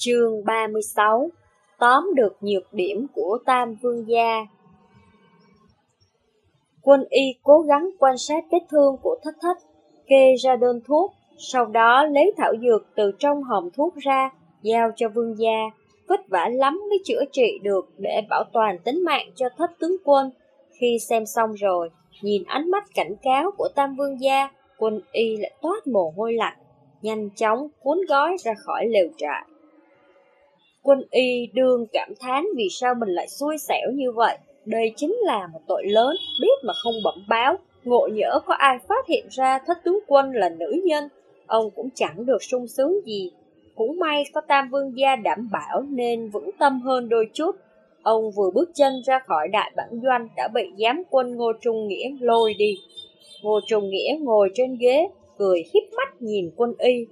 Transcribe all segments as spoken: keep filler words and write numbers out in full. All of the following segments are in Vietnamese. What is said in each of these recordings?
Chương ba mươi sáu. Tóm được nhược điểm của Tam Vương gia. Quân y cố gắng quan sát vết thương của Thất Thất, kê ra đơn thuốc, sau đó lấy thảo dược từ trong hòm thuốc ra, giao cho Vương gia. Vất vả lắm mới chữa trị được để bảo toàn tính mạng cho Thất tướng quân. Khi xem xong rồi, nhìn ánh mắt cảnh cáo của Tam Vương gia, quân y lại toát mồ hôi lạnh, nhanh chóng cuốn gói ra khỏi lều trại. Quân y đương cảm thán vì sao mình lại xui xẻo như vậy. Đây chính là một tội lớn, biết mà không bẩm báo. Ngộ nhỡ có ai phát hiện ra Thất tướng quân là nữ nhân, ông cũng chẳng được sung sướng gì. Cũng may có Tam Vương gia đảm bảo nên vững tâm hơn đôi chút. Ông vừa bước chân ra khỏi đại bản doanh đã bị giám quân Ngô Trung Nghĩa lôi đi. Ngô Trung Nghĩa ngồi trên ghế, cười híp mắt nhìn quân y.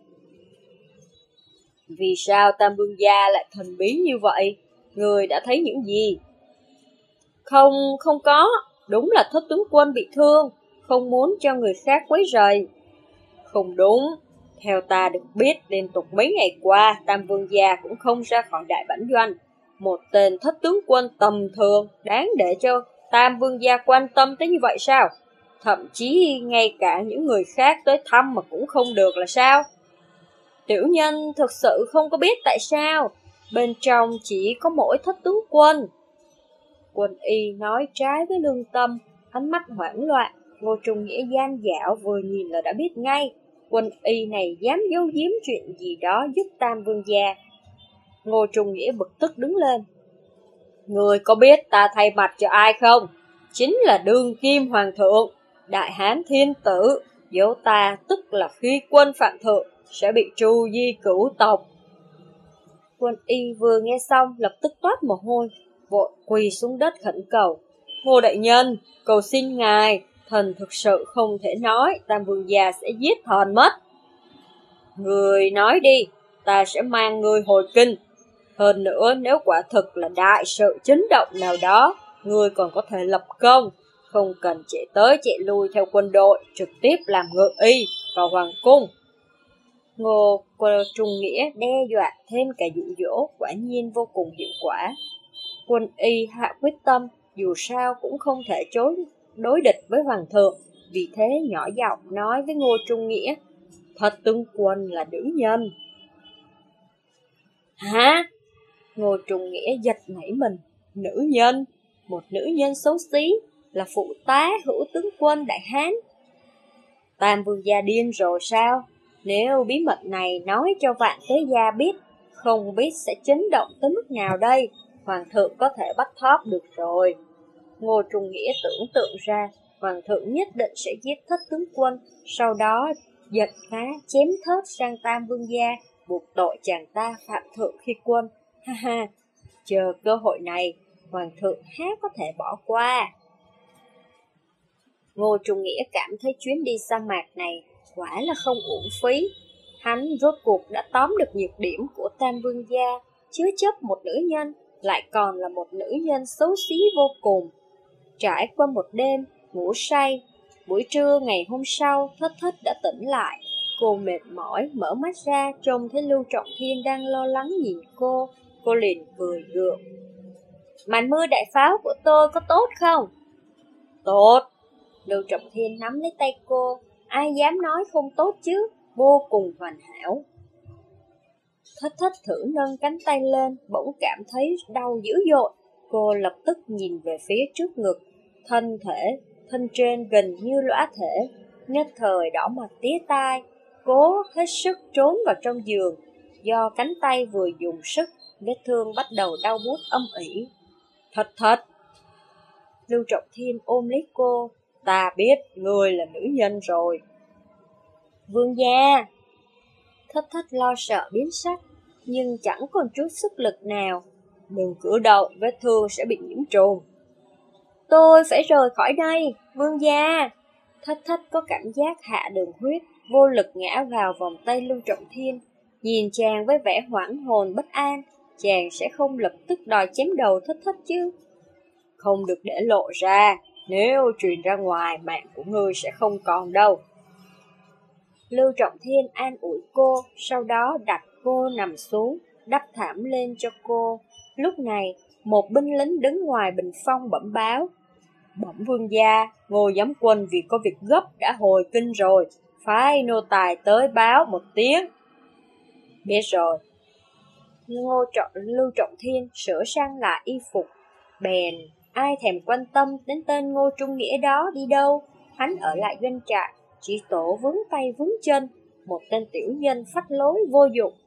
Vì sao Tam Vương gia lại thần bí như vậy? Người đã thấy những gì? Không, không có. Đúng là Thất tướng quân bị thương, không muốn cho người khác quấy rầy. Không đúng. Theo ta được biết, liên tục mấy ngày qua, Tam Vương gia cũng không ra khỏi đại bản doanh. Một tên Thất tướng quân tầm thường, đáng để cho Tam Vương gia quan tâm tới như vậy sao? Thậm chí ngay cả những người khác tới thăm mà cũng không được là sao? Tiểu nhân thực sự không có biết tại sao, bên trong chỉ có mỗi Thất tướng quân. Quân y nói trái với lương tâm, ánh mắt hoảng loạn. Ngô Trung Nghĩa gian dạo vừa nhìn là đã biết ngay, quân y này dám giấu giếm chuyện gì đó giúp Tam Vương gia. Ngô Trung Nghĩa bực tức đứng lên. Người có biết ta thay mặt cho ai không? Chính là đương kim hoàng thượng, đại hán thiên tử, dấu ta tức là khi quân phạm thượng sẽ bị tru di cửu tộc. Quân y vừa nghe xong lập tức toát mồ hôi, vội quỳ xuống đất khẩn cầu. Ngô đại nhân, cầu xin ngài, thần thực sự không thể nói, Tam Vương gia sẽ giết thần mất. Người nói đi, ta sẽ mang người hồi kinh. Hơn nữa, nếu quả thực là đại sự chấn động nào đó, người còn có thể lập công, không cần chạy tới chạy lui theo quân đội, trực tiếp làm ngự y vào hoàng cung. Ngô Trung Nghĩa đe dọa thêm cả dụ dỗ, quả nhiên vô cùng hiệu quả. Quân y hạ quyết tâm, dù sao cũng không thể chối đối địch với hoàng thượng, vì thế nhỏ giọng nói với Ngô Trung Nghĩa, Thất tướng quân là nữ nhân. Hả? Ngô Trung Nghĩa giật nảy mình. Nữ nhân? Một nữ nhân xấu xí, là phụ tá hữu tướng quân đại hán. Tam Vương gia điên rồi sao? Nếu bí mật này nói cho vạn thế gia biết, không biết sẽ chấn động tới mức nào đây. Hoàng thượng có thể bắt thóp được rồi. Ngô Trung Nghĩa tưởng tượng ra, hoàng thượng nhất định sẽ giết Thất tướng quân, sau đó giật phá chém thớt sang Tam Vương gia, buộc tội chàng ta phạm thượng khi quân. Ha ha, chờ cơ hội này, hoàng thượng há có thể bỏ qua. Ngô Trung Nghĩa cảm thấy chuyến đi sa mạc này quả là không uổng phí. Hắn rốt cuộc đã tóm được nhược điểm của Tam Vương gia, chứa chấp một nữ nhân, lại còn là một nữ nhân xấu xí vô cùng. Trải qua một đêm, ngủ say, buổi trưa ngày hôm sau, Thất Thất đã tỉnh lại. Cô mệt mỏi, mở mắt ra, trông thấy Lưu Trọng Thiên đang lo lắng nhìn cô, cô liền cười gượng. Màn mưa đại pháo của tôi có tốt không? Tốt. Lưu Trọng Thiên nắm lấy tay cô, ai dám nói không tốt chứ, vô cùng hoàn hảo. Thất Thất thử nâng cánh tay lên, bỗng cảm thấy đau dữ dội. Cô lập tức nhìn về phía trước ngực, thân thể, thân trên gần như lõa thể, nhất thời đỏ mặt tía tai, cố hết sức trốn vào trong giường. Do cánh tay vừa dùng sức, vết thương bắt đầu đau buốt âm ỉ. Thất Thất. Lưu Trọng Thiên ôm lấy cô, ta biết người là nữ nhân rồi. Vương gia. Thất Thất lo sợ biến sắc, nhưng chẳng còn chút sức lực nào. Đừng cử động, vết thương sẽ bị nhiễm trùng. Tôi phải rời khỏi đây, vương gia. Thất Thất có cảm giác hạ đường huyết, vô lực ngã vào vòng tay Lưu Trọng Thiên. Nhìn chàng với vẻ hoảng hồn bất an, chàng sẽ không lập tức đòi chém đầu Thất Thất chứ. Không được để lộ ra, nếu truyền ra ngoài mạng của ngươi sẽ không còn đâu. Lưu Trọng Thiên an ủi cô, sau đó đặt cô nằm xuống, đắp thảm lên cho cô. Lúc này, một binh lính đứng ngoài bình phong bẩm báo. Bẩm vương gia, Ngô giám quân vì có việc gấp đã hồi kinh rồi, phái nô tài tới báo một tiếng. Biết rồi. Ngô trọng, Lưu Trọng Thiên sửa sang lại y phục. Bèn, ai thèm quan tâm đến tên Ngô Trung Nghĩa đó đi đâu. Hắn ở lại doanh trại, chỉ tổ vướng tay vướng chân, một tên tiểu nhân phách lối vô dụng.